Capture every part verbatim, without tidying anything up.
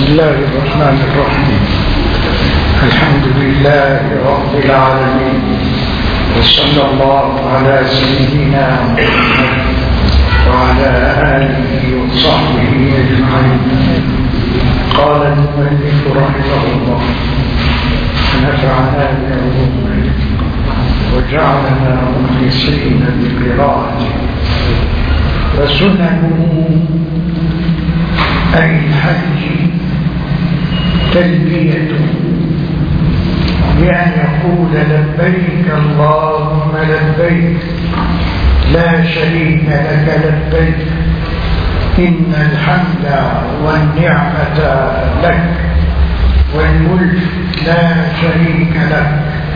بسم الله الرحمن الرحيم. الحمد لله رب العالمين، وصلى الله على سيدنا محمد وعلى آله وصحبه أجمعين. قال المؤلف رحمه الله: ونفعنا بعلومه وجعلنا مخلصين بقراءته. وسننه أي الحج تلبية، بأن يقول لبيك اللهم لبيك لا شريك لك لبيك إن الحمد والنعمة لك والملك لا شريك لك.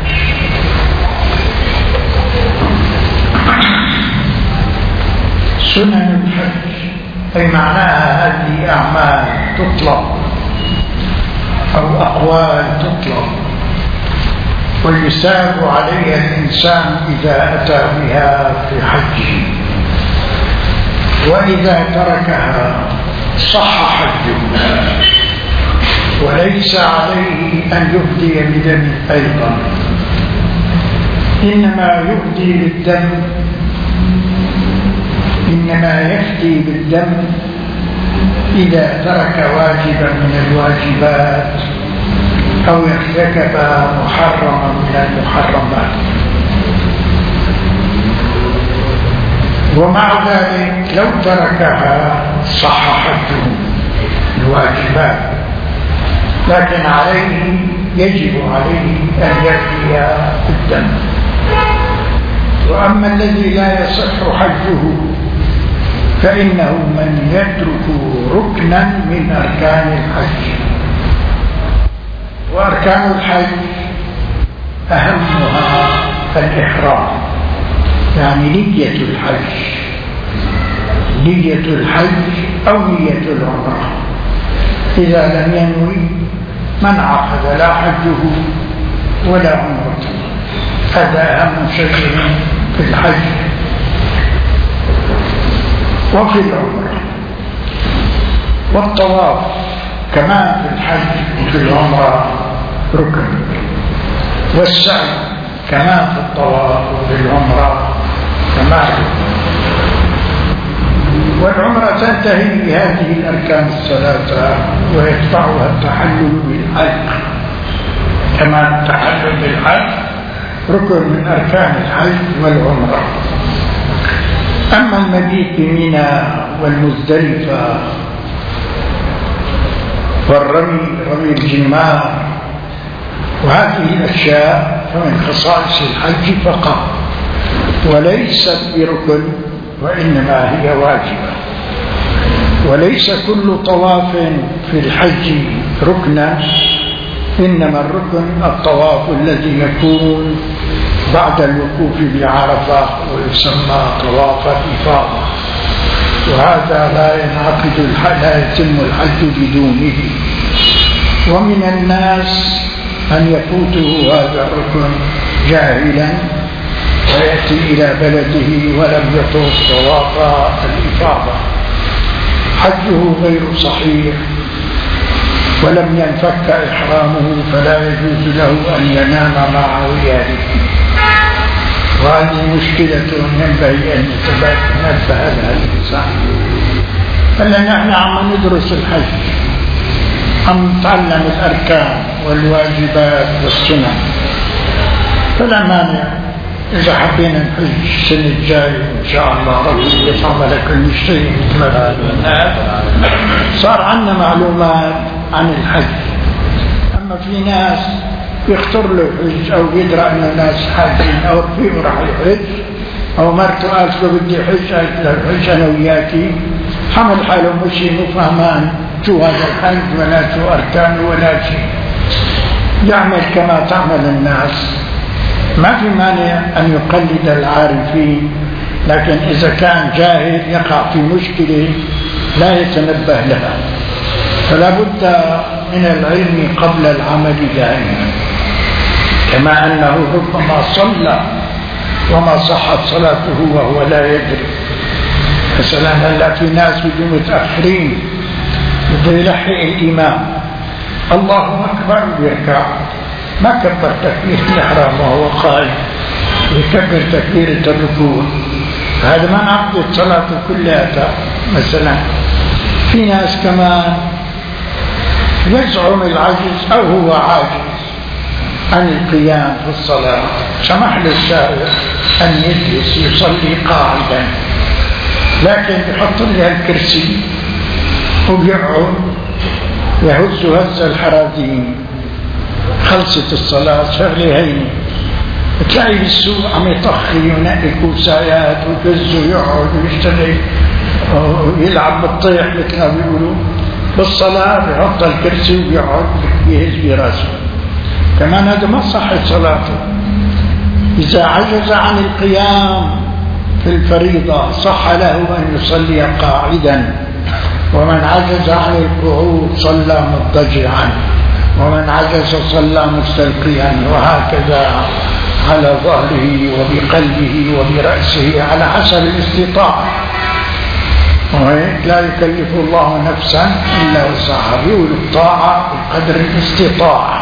سنن الحج أي معناها هذه أعمال تطلب أو أقوال تطلب ويساب عليها الإنسان إذا أتى بها في حجه، وإذا تركها صح حجه، وليس عليه أن يفدي بدم أيضا، إنما يفدي بالدم إنما يفدي بالدم إذا ترك واجبا من الواجبات أو ارتكب محرما من المحرمات. ومع ذلك لو تركها صح حجه الواجبات، لكن عليه يجب عليه أن يفدي بالدم. وأما الذي لا يصح حجه فإنه من يترك ركنا من أركان الحج، وأركان الحج أهمها الإحرام، يعني نية الحج نية الحج أو نية العمرة. إذا لم ينوي من عقد لا حجه ولا عمرته. هذا أهم شيء في الحج وفي العمرة. والطواف كمان في الحج وفي العمرة ركن، والسعي كمان في الطواف وفي العمرة كمان. والعمرة تنتهي بهذه الأركان الثلاثة ويتبعها التحلل بالحج. كمان التحلل بالحج ركن من أركان الحج والعمرة. أما المبيت بمنى والمزدلفة والرمي رمي الجمار وهذه الأشياء فمن خصائص الحج فقط، وليست بركن، وإنما هي واجبة. وليس كل طواف في الحج ركنا، إنما الركن الطواف الذي يكون بعد الوقوف بعرفة ويسمى طواف الإفاضة، وهذا لا ينعقد الحج لا يتم الحج بدونه. ومن الناس من يفوته هذا الركن جاهلا ويأتي إلى بلده ولم يطوف طواف الإفاضة، حجه غير صحيح ولم ينفك إحرامه، فلا يجوز له أن ينام مع عياله. وهذه مشكلة ينبغي أن يتنبه لها الإنسان. فلأن نحن عم ندرس الحج، عم نتعلم الأركان والواجبات والسنن، فلا مانع إذا حبينا نحج السنة الجاية إن شاء الله ربي يفعل كل شيء صار عندنا معلومات عن الحج. أما في ناس يختار له حج أو يدرى أن الناس حاجين أو رفيق راح يحج، أو مرته قالت له بدي حج، قالت له حج أنا وياكي، حمل حاله مشي مفهمان شو هذا الحج ولا شو أركانه ولا شيء، يعمل كما تعمل الناس. ما في مانع أن يقلد العارفين، لكن إذا كان جاهل يقع في مشكلة لا يتنبه لها. فلا بد من العلم قبل العمل دائما. كما أنه ربما صلى وما صحت صلاته وهو لا يدري. مثلا هلا في ناس بيجوا متأخرين بده يلحق الإمام الله أكبر ويركع، ما كبر تكبيرة الإحرام وهو قائم، يكبر تكبيرة الركوع. هذا ما نعبد الصلاة كلها. مثلا في ناس كمان يزعم العجز أو هو عاجز عن القيام في الصلاة، سمح للسائر أن يجلس يصلي قاعدا، لكن يحط لها الكرسي وبيقعد يهز هز الحراثين. خلصت الصلاة شغلة هيني، تلاقي بالسوق عم يطخي وينقي كوسايات ويجز ويقعد ويشتغل ويلعب بالطيح مثل ما بيقولوا. بالصلاة بيحط الكرسي ويقعد يهز براسه، كمان هذا ما صحت صلاته. إذا عجز عن القيام في الفريضة صح له أن يصلي قاعدا، ومن عجز عن القعود صلى مضطجعا، ومن عجز صلى مستلقيا، وهكذا على ظهره وبقلبه وبرأسه على حسب الاستطاعة. لا يكلف الله نفسا إلا وسعها، يقول الطاعة بقدر الاستطاعة.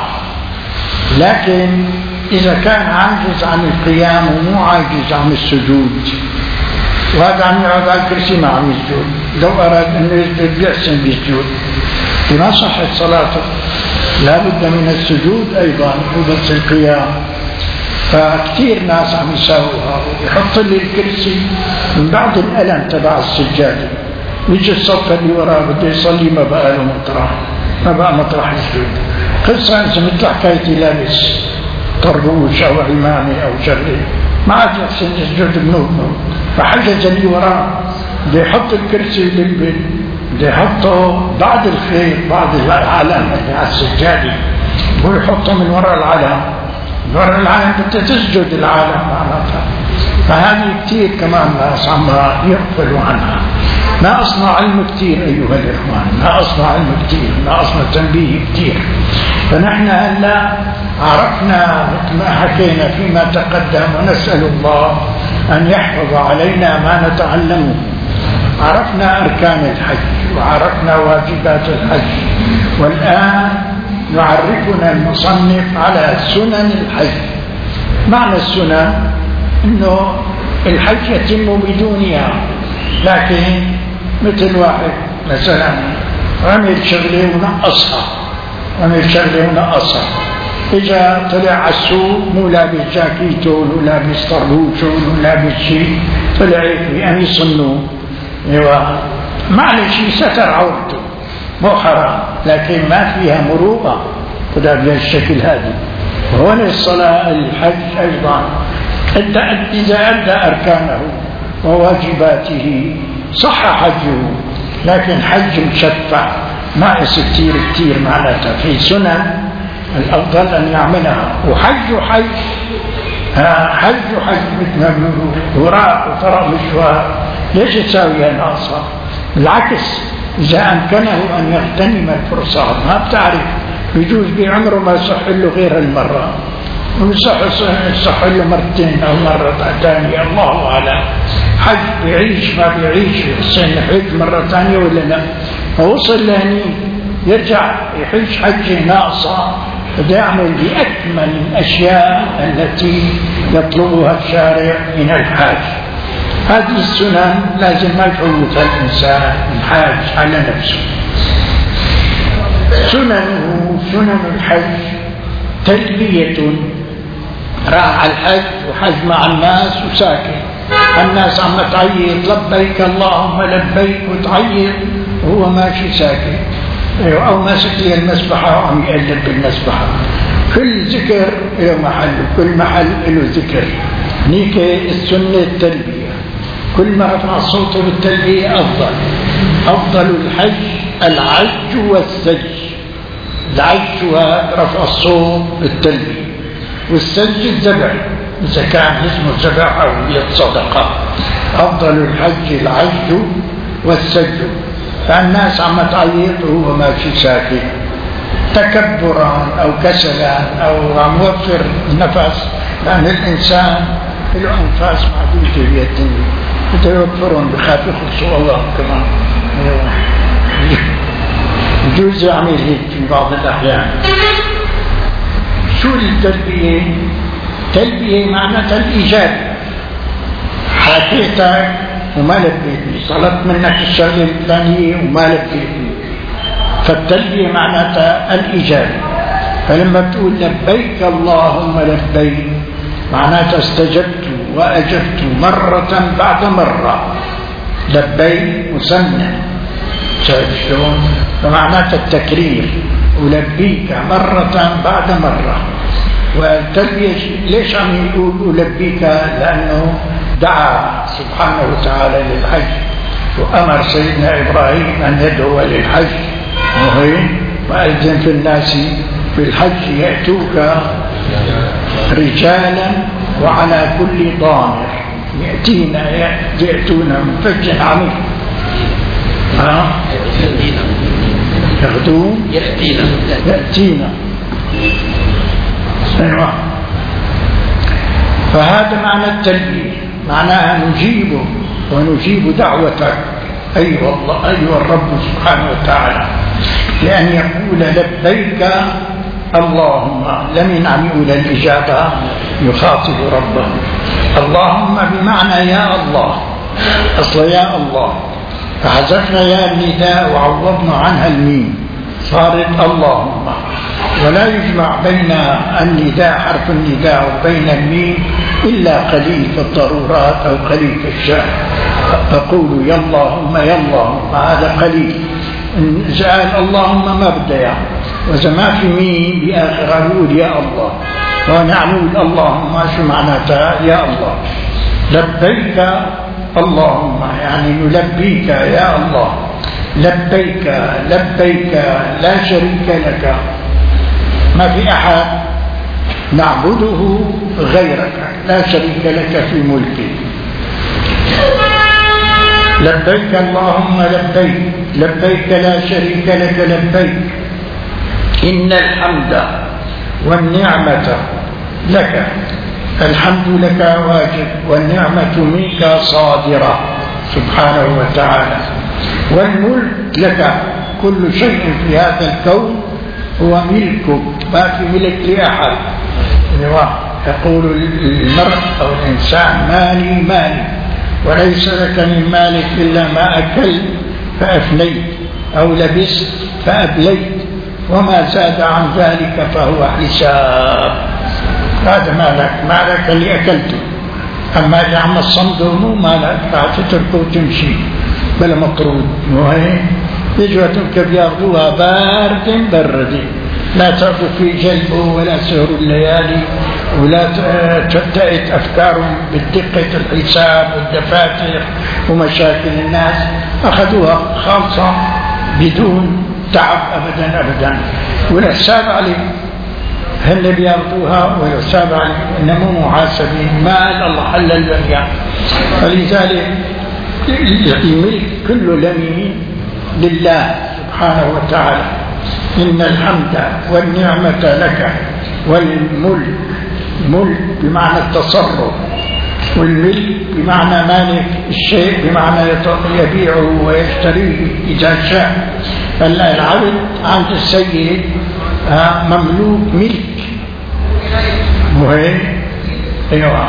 لكن إذا كان عاجز عن القيام ومو عاجز عن السجود، وهذا عم يقعد على الكرسي ما عم يسجد، لو أراد أن يسجد بيحسن بيسجد، ما صحت صلاته. لا بد من السجود أيضا وبس القيام. فكثير ناس عم يساووها، يحط لي الكرسي من بعد الألم تبع السجادة، يجي الصف اللي وراه بده يصلي ما بقى له مطرح، ما بقى مطرح يسجد. قصة إنسان مثل حكايتي لابس طربوش أو عمامة أو شغلة ما عاد يحسن يسجد بنوبه، فحجز اللي وراه بده يحط الكرسي للبن، بده يحطه بعد الخير بعد العلم اللي على السجادة، هو يحطه من وراء العلم، من وراء العلم بدها تسجد العالم معناتها. فهذه كثير كمان ناس عم يغفلوا عنها. ما أصنع علم كثير أيها الإخوان، ما أصنع علم كثير، ما أصنع تنبيه كثير. فنحن هلا عرفنا مثل ما حكينا فيما تقدم، ونسأل الله أن يحفظ علينا ما نتعلمه. عرفنا أركان الحج وعرفنا واجبات الحج، والآن يعرفنا المصنف على سنن الحج. معنى السنن إنه الحج يتم بدونها، لكن مثل واحد مثلا عمل شغله ونقصها، عمل شغله ونقصها، إجا طلع على السوق مو لابس جاكيته ولا لابس طربوشه ولا لابس شيء، طلع بقميص النوم، ايوه معلش ستر عورته مو حرام، لكن ما فيها مروءة خذها بهالشكل هذا. وهون الصلاة الحج أيضا إذا أدى أركانه وواجباته صح حجه، لكن حج مشفع ناقص كتير كتير معناتها في سنن الأفضل أن يعملها. وحج حج حج حج مثل ما بيقولوا وراء وطرق مشوار، ليش تساويها ناقصة؟ بالعكس إذا أمكنه أن يغتنم الفرصة، ما بتعرف يجوز بعمره ما يصح له غير المرة، ويصح يصح له مرتين أو مرة ثانية، الله أعلم. حج بيعيش ما بيعيش يحسن يحج مرة ثانية ولا لا، فوصل لهني يرجع يحج حجة ناقصة، بده يعمل بأكمل الأشياء التي يطلبها الشارع من الحاج. هذه السنن لازم ما يفوتها الإنسان الحاج على نفسه. سننه سنن الحج تلبية، راح الحج وحج مع الناس وساكن، الناس عم تعيط لبيك اللهم لبيك وتعيط وهو ماشي ساكن، أو ماسك لي المسبحة وعم يقلب بالمسبحة. كل ذكر له محل وكل محل له ذكر. هنيك السنة التلبية، كل ما رفع صوته بالتلبية أفضل. أفضل الحج العج والسج. العج هو رفع الصوت بالتلبية، والسج الذبح إذا كان اسمه ذبح أو صدقة. أفضل الحج العج والسج. فالناس عم تعيط وهو ماشي ساكت تكبرا أو كسلا أو عم يوفر نفس، لأن الإنسان له أنفاس معدودة بيده بده يوفرهم بخاف يخلصوا الله كمان. يجوز يعمل هيك في بعض الأحيان. شو التلبية؟ تلبية معناتها الإيجاب، حكيتك وما لبيتني، طلبت منك الشغلة الثانية وما لبيتني، فالتلبية معناتها الإيجاب. فلما تقول لبيك اللهم لبيك معناتها استجبت وأجبت مرة بعد مرة. لبيك مثنى، شايف شلون؟ فمعناتها التكرير، ولبيك مرة بعد مرة. والتلبية ليش عم يقول ألبيك؟ لأنه دعا سبحانه وتعالى للحج، وأمر سيدنا إبراهيم أن يدعو للحج، وهي وأذن في الناس بالحج يأتوك رجالا وعلى كل ضامر يأتينا يأتون من فج عميق. ها؟ يغدون يأتينا يأتينا أيوة. فهذا معنى التلبية، معناها نجيبه ونجيب دعوتك أيها الله أيها الرب سبحانه وتعالى، لأن يقول لبيك اللهم. لمن عم يقول الإجابة؟ يخاطب ربه. اللهم بمعنى يا الله، أصل يا الله، فحذفنا يا النداء وعوضنا عنها الميم صارت اللهم. ولا يجمع بين النداء حرف النداء وبين الميم إلا قليل في الضرورات أو قليل في الشأن. فقولوا يا اللهم يا اللهم، هذا قليل. إذا قال اللهم ما بده يعني، وإذا ما في ميم بآخر يقول يا الله. ونعمل اللهم شو معناتها؟ يا الله. لبيك اللهم يعني نلبيك يا الله. لبيك لبيك لا شريك لك، ما في أحد نعبده غيرك، لا شريك لك في ملكك. لبيك اللهم لبيك لبيك لا شريك لك لبيك، إن الحمد والنعمة لك. الحمد لك واجب والنعمة منك صادرة سبحانه وتعالى، والملك لك. كل شيء في هذا الكون هو ملكك، ما في ملك لأحد. يقول المرء أو الإنسان مالي مالي، وليس لك من مالك إلا ما أكلت فأفنيت أو لبست فأبليت، وما زاد عن ذلك فهو حساب. هذا مالك، مالك اللي أكلته. أما إذا عم الصمد مو مالك فتتركه وتمشي بلا مطرود. وهي يجوتك بياخذوها بارد برد، لا تأخذ في جلبه ولا سهر الليالي، ولا تبتئت أفكارهم بالدقة الحساب والدفاتر ومشاكل الناس. أخذوها خالصة بدون تعب أبدا أبدا، والحساب عليه هن بياخذوها والحساب عليه، إنما محاسبين. مال الله حل البنيان. فلذلك الملك كله لمين؟ لله سبحانه وتعالى. إن الحمد والنعمة لك، والملك، ملك بمعنى التصرف، والملك بمعنى مالك الشيء، بمعنى يبيعه ويشتريه إذا شاء. العبد عند السيد مملوك ملك، وهي أيوة.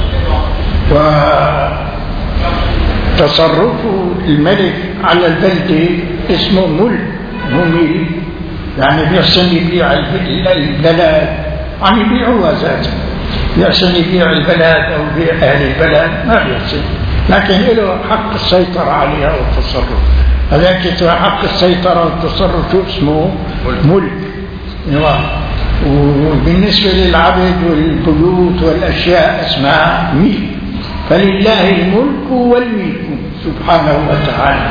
وتصرف الملك على البلد اسمه ملك، مو ملك. يعني بيحسن يبيع البلد، عم يبيعوها ذاته، بيحسن يبيع البلد أو يبيع أهل البلد، ما بيحسن، لكن له حق السيطرة عليها والتصرف. هذاك حق السيطرة والتصرف شو اسمه؟ ملك. وبالنسبة للعبد والبيوت والأشياء اسمها ملك. فلله الملك والملك سبحانه وتعالى.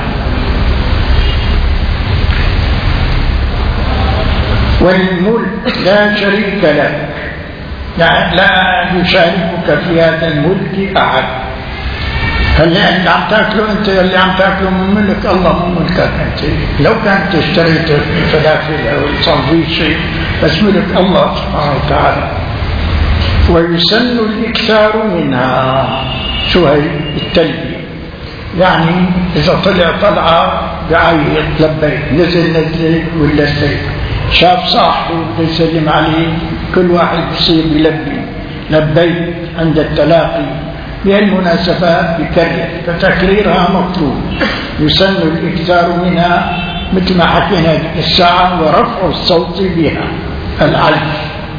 والملك لا شريك لك، يعني لا يشاركك في هذا الملك أحد. اللي انت عم تاكله انت، اللي عم تاكله من ملك الله، مو ملكك انت. لو كنت اشتريت الفلافل او الساندويتش بس ملك الله سبحانه وتعالى. ويسن الاكثار منها. شو هي التلبية؟ يعني اذا طلع طلعه بعيط لبيك، نزل نزل ولا سيد، شاف صاحبه بده يسلم عليه، كل واحد بصير يلبي لبيك عند التلاقي. بهالمناسبات بكرر، فتكريرها مطلوب، يسن الإكثار منها مثل ما حكينا الساعة، ورفع الصوت بها العلم.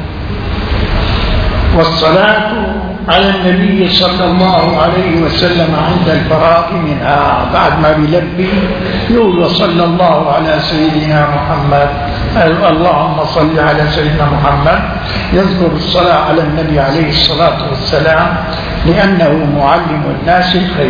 والصلاة على النبي صلى الله عليه وسلم عند الفراغ منها، بعد ما بيلبي يقول وصلى الله على سيدنا محمد، اللهم صل على سيدنا محمد، يذكر الصلاة على النبي عليه الصلاة والسلام لأنه معلم الناس الخير.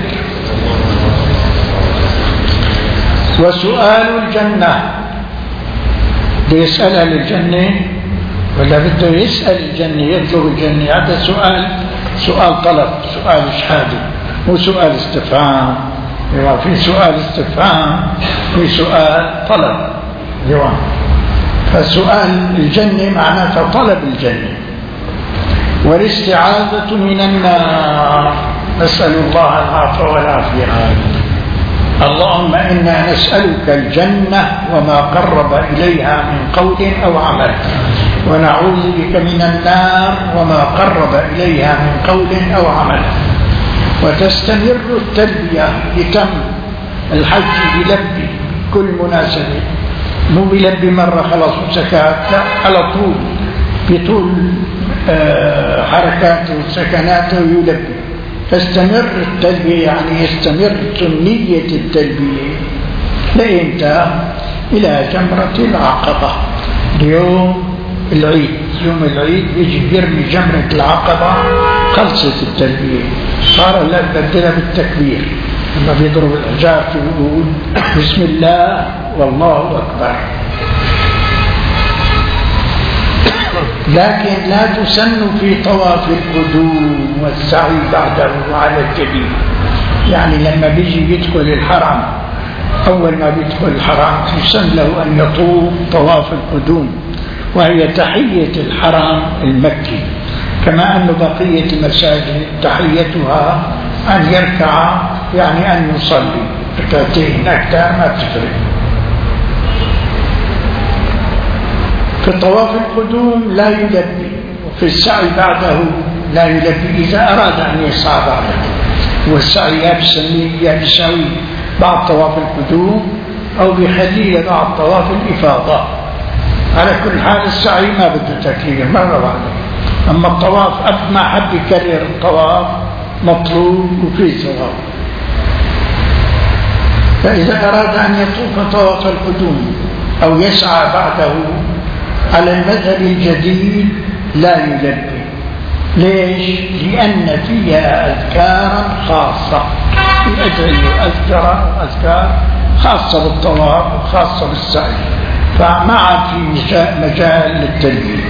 وسؤال الجنة، ليسألها للجنة ولا بده يسأل الجنة، يذكر الجنة، هذا سؤال سؤال طلب، سؤال إشهادي، مو سؤال استفهام. في سؤال استفهام، في سؤال طلب. فسؤال الجنة معناته طلب الجنة. والاستعاذة من النار، نسأل الله العفو والعافية. اللهم إنا نسألك الجنة وما قرب إليها من قول أو عمل، ونعوذ بك من النار وما قرب إليها من قول أو عمل. وتستمر التلبية بتم الحج بلبي كل مناسبة، مو بلبي مرة خلاص وسكات، لا، على طول بطول آه حركاته وسكناته يلبي. تستمر التلبية يعني يستمر سنية التلبية لإمتى؟ إلى جمرة العقبة، اليوم العيد، يوم العيد يجي يرمي جمرة العقبة، خلصت التلبية، صار لا بدلها بالتكبير، لما بيضرب الحجار يقول بسم الله والله أكبر. لكن لا تسن في طواف القدوم والسعي بعده على الجبين، يعني لما بيجي يدخل الحرم، أول ما بيدخل الحرم يسن له أن يطوف طواف القدوم، وهي تحية الحرم المكي، كما أن بقية المساجد تحيتها أن يركع، يعني أن يصلي ركعتين، أكثر ما تفرق. في طواف القدوم لا يلبي، وفي السعي بعده لا يلبي إذا أراد أن يسعى بعده، والسعي يا بيساوي بعد طواف القدوم أو بخليه بعد طواف الإفاضة. على كل حال السعي ما بده تكرير مرة واحدة، أما الطواف قد ما حد يكرر الطواف مطلوب وفيه ثواب. فإذا أراد أن يطوف طواف القدوم أو يسعى بعده على المذهب الجديد لا يلبي. ليش؟ لأن فيها أذكارا خاصة، في أدعية أذكار أذكار خاصة بالطواف وخاصة بالسعي، فما عاد في مجال للتلبية.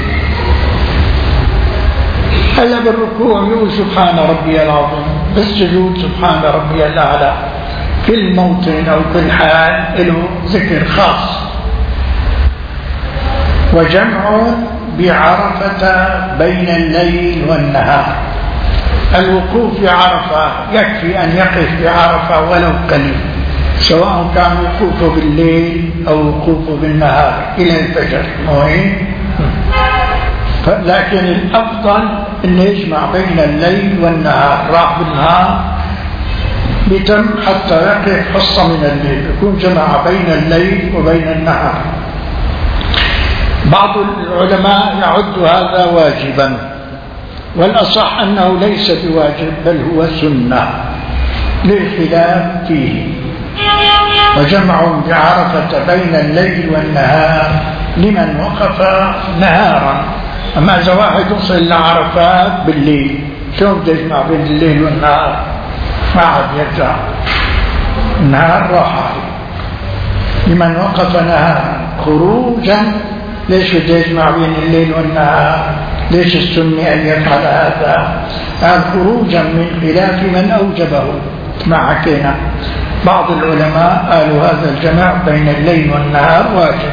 هلا بالركوع يقول سبحان ربي العظيم، بالسجود سبحان ربي الأعلى، كل موطن أو كل حال له ذكر خاص. وجمع بعرفة بين الليل والنهار، الوقوف بعرفة يكفي أن يقف بعرفة ولو قليل، سواء كان وقوفه بالليل أو وقوفه بالنهار إلى الفجر مهم. لكن الأفضل أن يجمع بين الليل والنهار، راح بالنهار بتم حتى يقف حصة من الليل، يكون جمع بين الليل وبين النهار. بعض العلماء يعد هذا واجبا، والأصح أنه ليس بواجب بل هو سنة للخلاف فيه. وجمع بعرفة بين الليل والنهار لمن وقف نهارا، أما إذا واحد وصل لعرفات بالليل شو بده يجمع بين الليل والنهار؟ ما عاد يرجع، النهار راح عليه. لمن وقف نهارا خروجا، ليش بده يجمع بين الليل والنهار؟ ليش السنة أن يفعل هذا؟ هذا خروجا من خلاف من أوجبه. ما حكينا بعض العلماء قالوا هذا الجمع بين الليل والنهار واجب،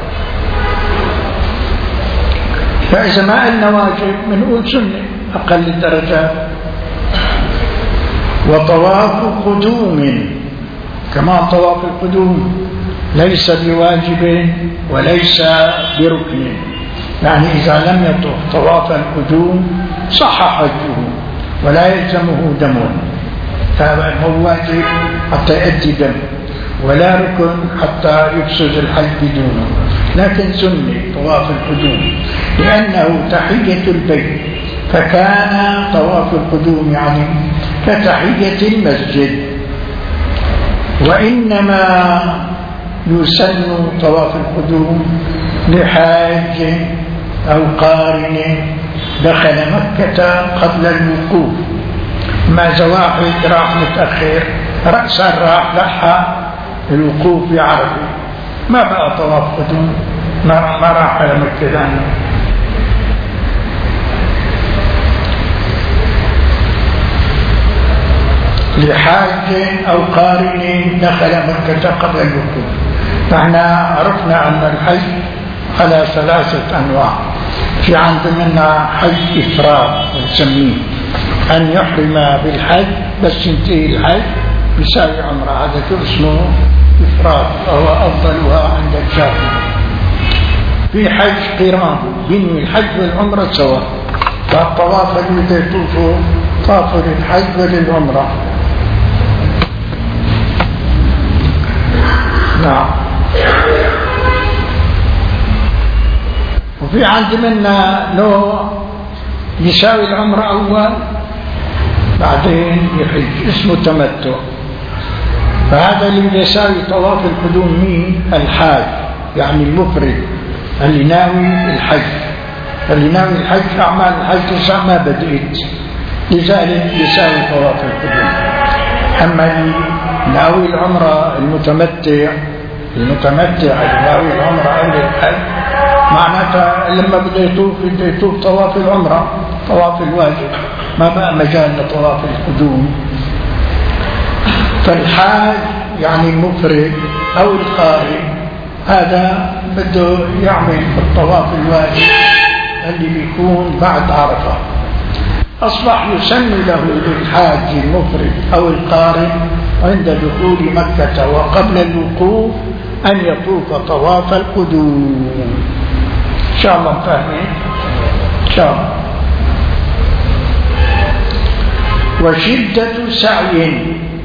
فإذا ما قلنا واجب بنقول سنة أقل الدرجات. وطواف قدوم كمان طواف القدوم ليس بواجب وليس بركن، يعني إذا لم يطوف طواف القدوم صح حجه ولا يلزمه دم، فهذا هو واجب حتى يؤدي دم، ولا ركن حتى يفسد الحج بدونه، لكن سني طواف القدوم لأنه تحية البيت، فكان طواف القدوم يعني كتحية المسجد. وإنما يسن طواف القدوم لحاج أو قارن دخل مكة قبل الوقوف، ما زواحد راح متأخر رأسا راح لحق الوقوف بعرفة، ما بقى طواف قدوم، ما راح على مكة لأنه لحاج أو قارن دخل مكة قبل الوقوف. نحن عرفنا أن الحج على ثلاثة أنواع، في عندنا حج إفراد نسميه، أن يحرم بالحج بس ينتهي الحج بيساوي عمره، هذا اسمه إفراد وهو أفضلها عند الشافعي. في حج قران ينوي الحج والعمرة سوا، فالطواف اللي يطوفوا طافوا للحج وللعمرة. نعم. وفي عندنا نوع يساوي العمرة أول بعدين يحج اسمه تمتع، فهذا اللي يساوي طواف القدوم مين؟ الحاج، يعني المفرد اللي ناوي الحج، اللي ناوي الحج أعمال الحج لسه ما بدأت، لذلك يساوي طواف القدوم. أما اللي ناوي العمرة المتمتع، المتمتع اللي ناوي العمرة قبل الحج معناتها لما بده يطوف بده يطوف طواف العمرة، طواف الواجب، ما بقى مجال لطواف القدوم. فالحاج يعني المفرد أو القارئ هذا بده يعمل الطواف الواجب اللي بيكون بعد عرفة، أصبح يسن له للحاج المفرد أو القارئ عند دخول مكة وقبل الوقوف أن يطوف طواف القدوم. إن شاء الله فاهمين؟ إن شاء الله. وشدة سعي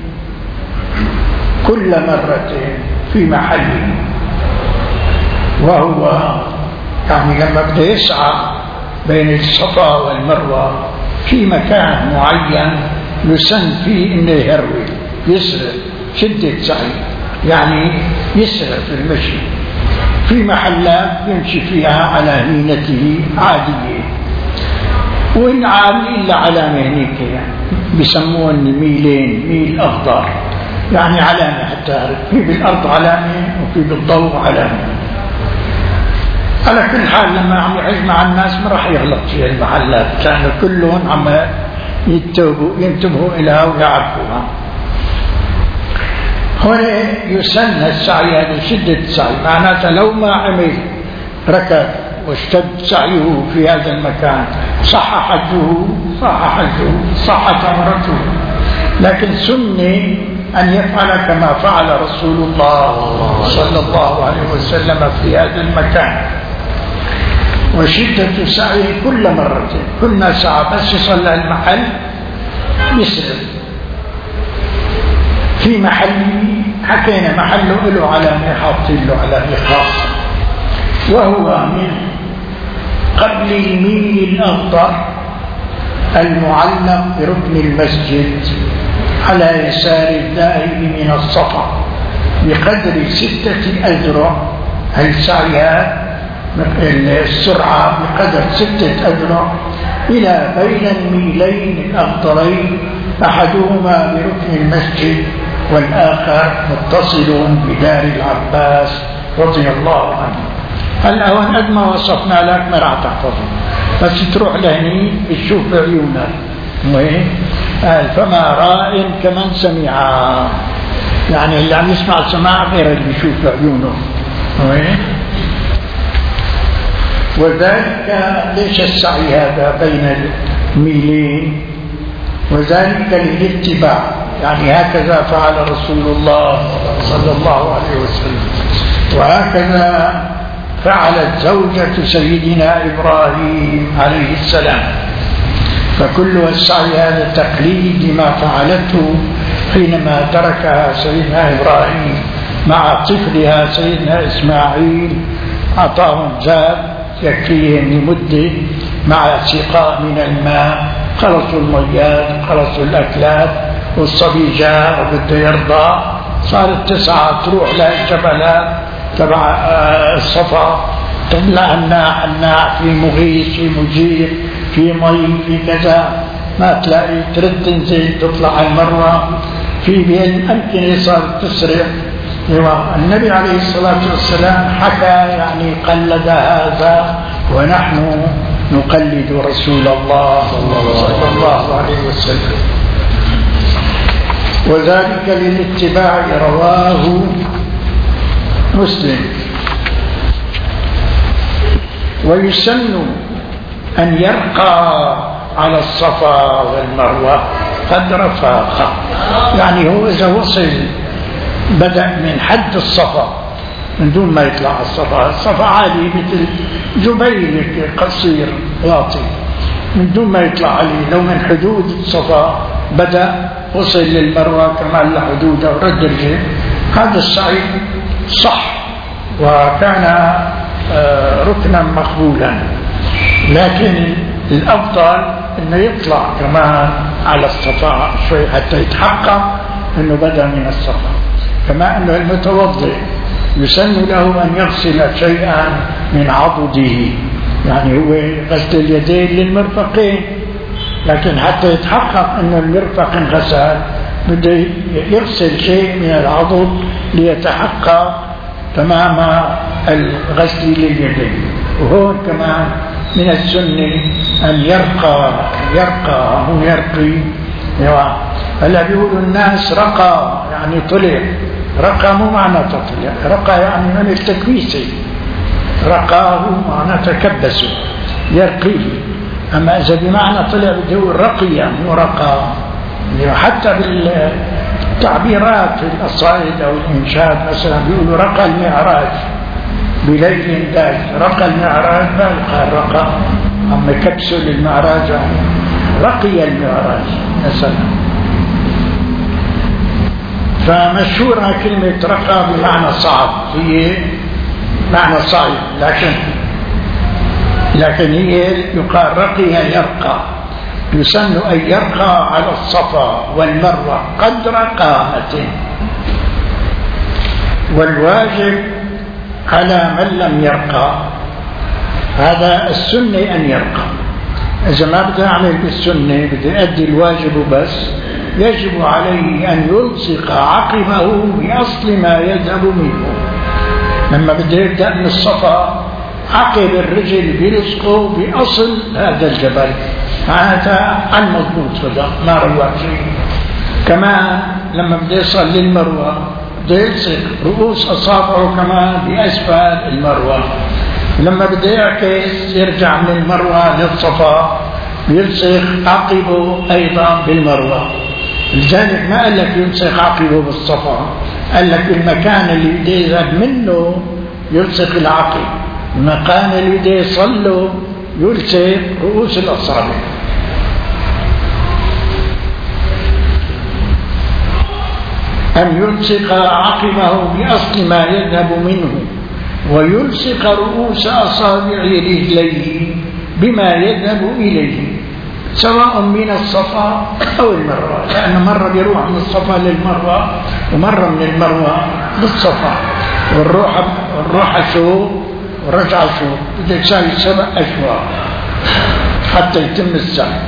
كل مرة في محله، وهو يعني لما بده يسعى بين الصفا والمروة في مكان معين يسن فيه انه يهروي يسرع، شدة سعي يعني يسرع في المشي، في محلات يمشي فيها على هينته عادية، وإن عام إلا علامة هنيك يعني بسموه الميلين، ميل أخضر يعني علامة، حتى في بالأرض علامة وفي بالضوء علامة. على كل حال لما عم يعيش مع الناس ما راح يغلط في المحلات، كانوا كلهم عم ينتبهوا ينتبهوا إليها ويعرفوها. هنا يسن السعي، هذا شدة السعي معناته لو ما عمل ركض واشتد سعيه في هذا المكان صح حجه، صح حجه صح عمرته، لكن سني أن يفعل كما فعل رسول الله صلى الله عليه وسلم في هذا المكان. وشدة سعي كل مرة، كل ما سعى بس يصل المحل يسرع في محله، حكينا محله له علامة حاطين له علامة خاصة، وهو من قبل الميل الأخضر المعلق بركن المسجد على يسار الذاهب من الصفا بقدر ستة أذرع، السعي السرعة بقدر ستة أذرع إلى بين الميلين الأخضرين، أحدهما بركن المسجد والآخر متصل بدار العباس رضي الله عنه. هلا هون قد ما وصفنا لك ما راح تحفظه، بس تروح لهني تشوف عيونك. وين؟ قال فما راء كمن سمع، يعني اللي عم يسمع السماع غير اللي يشوف عيونه. وين؟ وذلك ليش السعي هذا بين الميلين؟ وذلك للاتباع، يعني هكذا فعل رسول الله صلى الله عليه وسلم، وهكذا فعلت زوجة سيدنا إبراهيم عليه السلام، فكل السعي هذا تقليد لما فعلته حينما تركها سيدنا إبراهيم مع طفلها سيدنا إسماعيل، أعطاهم زاد يكفيهم لمدة مع سقاء من الماء، خلصوا المياه خلصوا الأكلات، والصبي جاء وبده يرضى، صارت تسعى تروح للجبلات تبع الصفا، تطلع الناع الناع في مغيث في مجير في مي في كذا، ما تلاقي ترد تنزل تطلع المروة في بين أمكنة صارت تسرع. النبي عليه الصلاة والسلام حكى يعني قلد هذا، ونحن نقلد رسول الله صلى الله عليه وسلم، وذلك للاتباع. رواه مسلم. ويسن أن يرقى على الصفا والمروة قدر فاقة، يعني هو إذا وصل بدأ من حد الصفا من دون ما يطلع الصفا، الصفا عالي مثل جبيل قصير واطي من دون ما يطلع عليه، لو من حدود الصفا بدأ وصل للمروة كمان لحدوده ورد الجيب، هذا السعي صح وكان ركنا مقبولا، لكن الأفضل أنه يطلع كمان على الصفا شوي حتى يتحقق أنه بدأ من الصفا. كما أنه المتوضئ يسن له أن يغسل شيئا من عضده، يعني هو غسل اليدين للمرفقين، لكن حتى يتحقق أن المرفق انغسل بده يغسل شيء من العضد ليتحقق تمام الغسل لليدين. وهون كمان من السنة أن يرقى يرقى هو يرقي. هلا بيقولوا الناس رقى يعني طلع، رقى مو معنى تطلع، رقى يعني من التكويسة، رقاه معنى تكبسه يرقيه، أما إذا بمعنى طلع بده يقول رقيا مو رقى. حتى بالتعبيرات في القصائد أو الإنشاد مثلا بيقولوا رقى المعراج بليل داج، رقى المعراج ما يقال رقى، أما كبسه للمعراج يعني رقي المعراج مثلا. فمشهورة كلمة رقى بمعنى صعب، هي معنى صعب، لكن لكن هي يقال رقي يرقى، يسن أن يرقى على الصفا والمروة قدر قامة، والواجب على من لم يرقى، هذا السنة أن يرقى. إذا ما بدي أعمل بالسنة بدي أدي الواجب بس، يجب عليه أن يلصق عقبه بأصل ما يذهب منه. لما بدي يبدأ من الصفا عقب الرجل بيلصقه بأصل هذا الجبل، هذا عن مضبوط فده ما روى شيء. كمان لما بدي يصل للمروة بدي يلصق رؤوس أصابعه كمان بأسفل المروة. لما بدي يعكس يرجع من المروة للصفا يلصق عقبه أيضا بالمروة. لذلك ما قال لك يلصق عقبه بالصفا، قال لك المكان اللي بده يذهب منه يلصق العقب، المكان اللي بده يصل له يلصق رؤوس الأصابع. أن يلصق عقبه بأصل ما يذهب منه، ويلصق رؤوس أصابع رجليه بما يذهب إليه، سواء من الصفا أو المروة، لأن مرة بيروح من الصفا للمروة ومرة من المروة للصفا، والروح الروح شو ورجع شو بدك تساوي سبع أشواط حتى يتم السعي.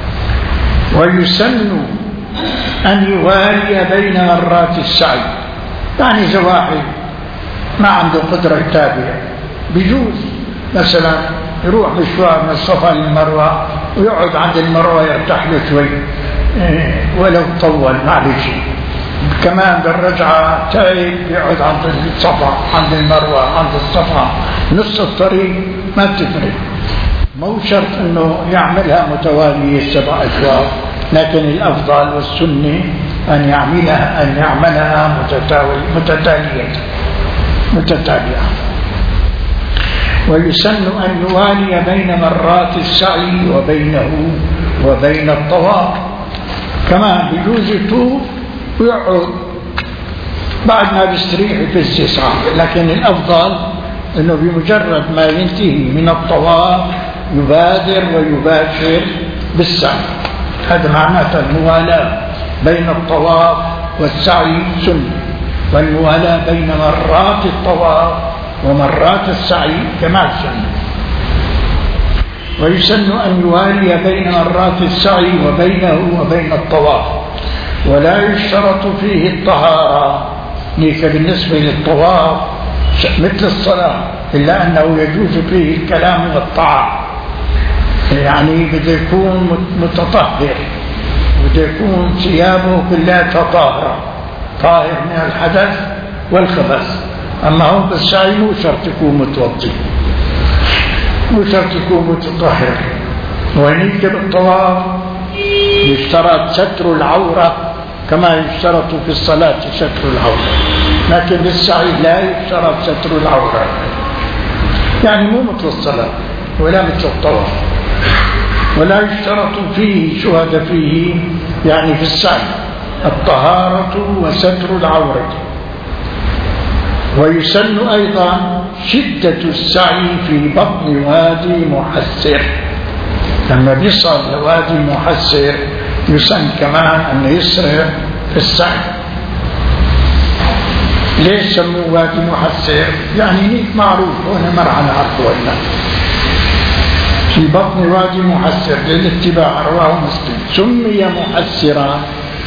ويسن أن يوالي بين مرات السعي، يعني إذا واحد ما عنده قدرة يتابع بيجوز مثلا يروح مشوار من الصفا للمروة ويقعد عند المروة يرتاح له شوي ولو طول معلش، كمان بالرجعة تعب يقعد عند الصفا عند المروة عند الصفا نص الطريق ما بتفرق. مو شرط انه يعملها متوالية سبع اشواط، لكن الأفضل والسنة أن يعملها أن يعملها متتالية متتابعة. ويسن أن يوالي بين مرات السعي وبينه وبين الطواف، كما بيجوز يطوف ويقعد بعد ما بيستريح في الاستسعاء، لكن الأفضل أنه بمجرد ما ينتهي من الطواف يبادر ويباشر بالسعي. هذا معناته الموالاة بين الطواف والسعي سنة، والموالاة بين مرات الطواف ومرات السعي كما سنة. ويسن أن يوالي بين مرات السعي وبينه وبين الطواف، ولا يشترط فيه الطهارة ليس بالنسبة للطواف مثل الصلاة، إلا أنه يجوز فيه الكلام والطعام، يعني بده يكون متطهر، بده يكون ثيابه كلها طاهرة طاهر من الحدث والخبث. أما هو بالسعي مو شرط يكون متوضي، مو شرط يكون متطهر. وهنيك بالطواف يشترط ستر العورة كما يشترط في الصلاة ستر العورة، لكن بالسعي لا يشترط ستر العورة، يعني مو مثل الصلاة ولا مثل الطواف. ولا يشترط فيه شو هذا فيه يعني في السعي الطهارة وستر العورة. ويسن أيضا شدة السعي في بطن وادي محسر، لما بيصل لوادي محسر يسن كمان أن يسرع في السعي. ليش سموه وادي محسر؟ يعني هيك معروف، هنا مرعى نعرفه ولا في بطن وادي محسر للاتباع، رواه مسلم. سمي محسرا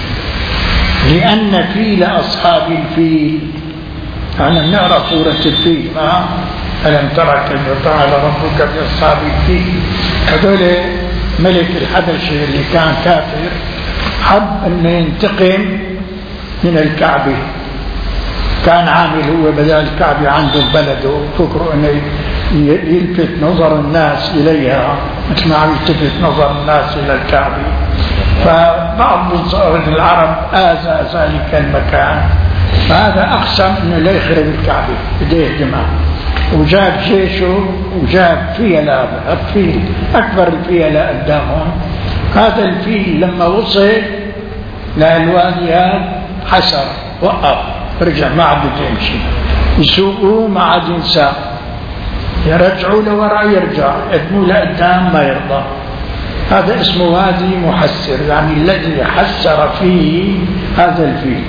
لأن فيل أصحاب الفيل، يعني بنقرأ سورة الفيل، ما ألم ترى كيف فعل ربك بأصحاب الفيل؟ هذول ملك الحبشة اللي كان كافر حب أن ينتقم من الكعبة، كان عامل هو بدل الكعبة عنده ببلده، فكروا أنه يلفت نظر الناس إليها مثل ما عم يلتفت نظر الناس إلى الكعبة. فبعض العرب آذى ذلك المكان، فهذا أقسم أنه لا يخرب الكعبة بده يهدمها، وجاب جيشه وجاب فيلة فيل أكبر الفيلة قدامهم. هذا الفيل لما وصل للوادي حسر وقف رجع ما عاد بده يمشي، يسوقوه ما عاد ينسى، يرجعوا لورا يرجع، يقدموا لقدام ما يرضى. هذا اسمه وادي محسر، يعني الذي حسر فيه هذا الفيل.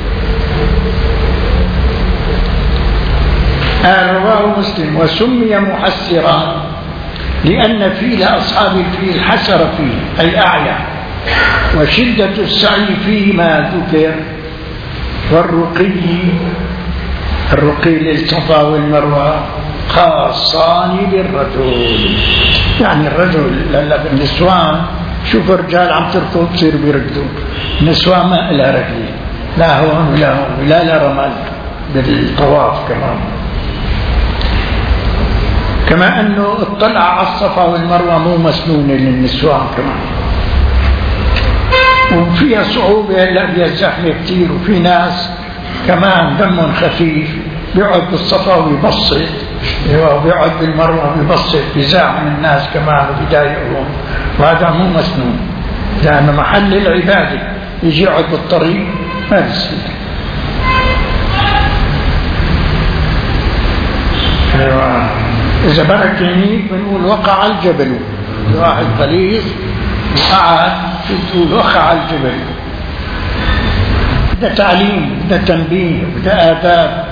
آه رواه مسلم. وسمي محسرا لأن فيل أصحاب الفيل حسر فيه أي أعيا، وشدة السعي فيه ما ذكر. والرقي الرقي للصفا والمروة خاصان بالرجل، يعني الرجل للا بالنسوان شوف الرجال عم تركض تصير بيركضوا، النسوان ما إلها رجلين، لا هون ولا هون ولا لا رمل بالطواف كمان. كما أنه اطلع على الصفا والمروة مو مسنونة للنسوان كمان، وفيها صعوبة هلا فيها زحمة كتير، وفي ناس كمان دمهم خفيف بيقعد بالصفا ويبسط، وبيقعد بالمروة ويبسط، بيزاحم الناس كمان وبيضايقهم، وهذا مو مسنون، لأن محل العبادة يجي يقعد بالطريق ما بيصير. أيوة. إذا برك يميك بنقول وقع الجبل، واحد غليظ وقعد تقول وقع الجبل، ده تعليم، ده تنبيه، ده آداب.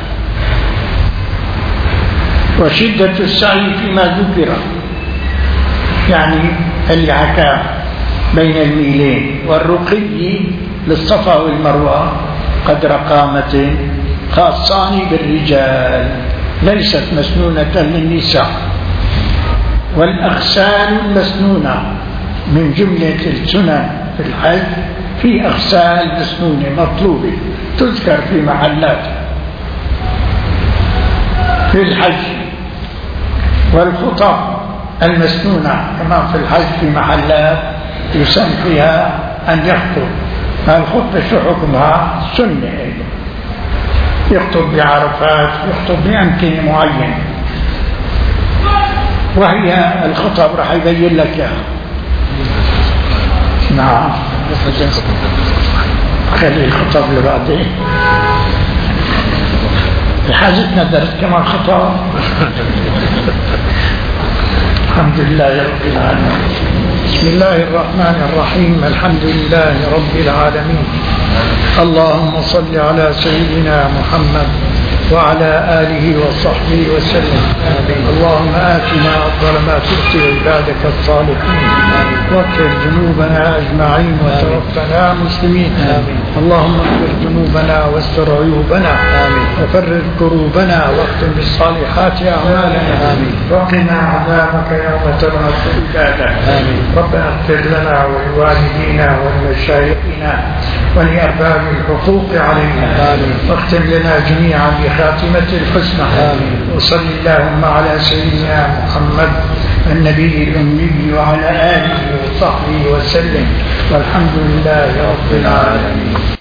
وشدة السعي فيما ذكر يعني العكاء بين الميلين. والرقي للصفا والمروة قدر قامة خاصان بالرجال ليست مسنونة للنساء. والأغسال المسنونة من جملة السنن في الحج، في أغسال مسنونة مطلوبة تذكر في محلات في الحج. والخطب المسنونة كمان في الحج في محلات يسن فيها أن يخطب. الخطبة شو حكمها؟ سنة، يخطب بعرفات، يخطب بأمكنة معينة، وهي الخطب راح يبين لك اياها. نعم، خلي الخطب لبعدين. حاجتنا درس كمان خطب. الحمد لله رب العالمين. بسم الله الرحمن الرحيم. الحمد لله رب العالمين. اللهم صل على سيدنا محمد وعلى آله وصحبه وسلم. اللهم آتنا أفضل ما تؤتي عبادك الصالحين، واغفر ذنوبنا أجمعين وتوفنا مسلمين. اللهم اغفر ذنوبنا واستر عيوبنا وفرج كروبنا واختم بالصالحات أعمالنا، وقنا عذابك يوم تبعث عبادك. ربنا اغفر لنا ولوالدينا ولمشايخنا ولأرباب الحقوق علينا، واختم لنا جميعا بخاتمة الحسنى. وصل اللهم على سيدنا محمد النبي الأمي وعلى آله وصحبه وسلم، والحمد لله رب العالمين.